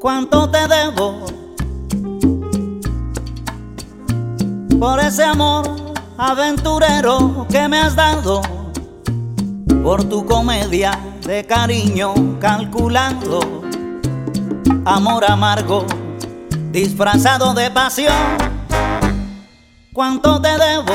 ¿Cuánto te debo por ese amor aventurero que me has dado? Por tu comedia de cariño calculando, amor amargo disfrazado de pasión. ¿Cuánto te debo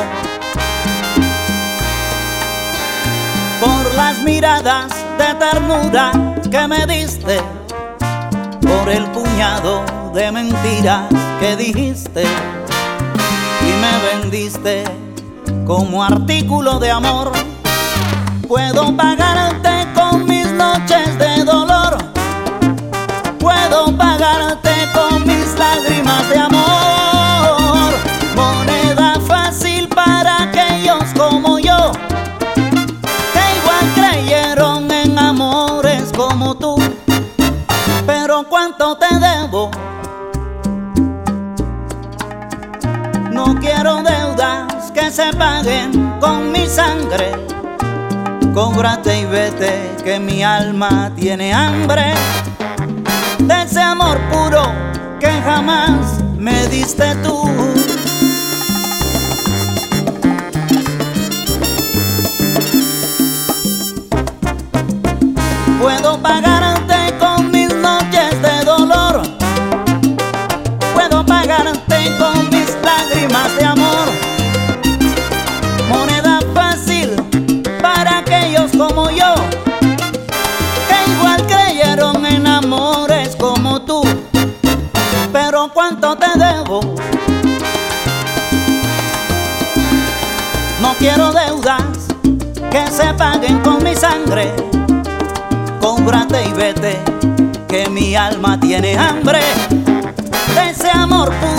por las miradas de ternura que me diste? Por el puñado de mentiras que dijiste y me vendiste como artículo de amor. Puedo pagarte con mis noches de dolor, puedo pagarte con mis lágrimas de amor. Moneda fácil para aquellos como yo, que igual creyeron en amores como tú. Pero ¿cuánto te debo? No quiero deudas que se paguen con mi sangre. Cóbrate y vete, que mi alma tiene hambre de ese amor puro que jamás me diste tú. Puedo pagarte con mis noches de dolor, puedo pagarte con mis lágrimas de amor. Moneda fácil para aquellos como yo, que igual creyeron en amores como tú. Pero ¿cuánto te debo? No quiero deudas que se paguen con mi sangre. Cóbrate y vete, que mi alma tiene hambre de ese amor puro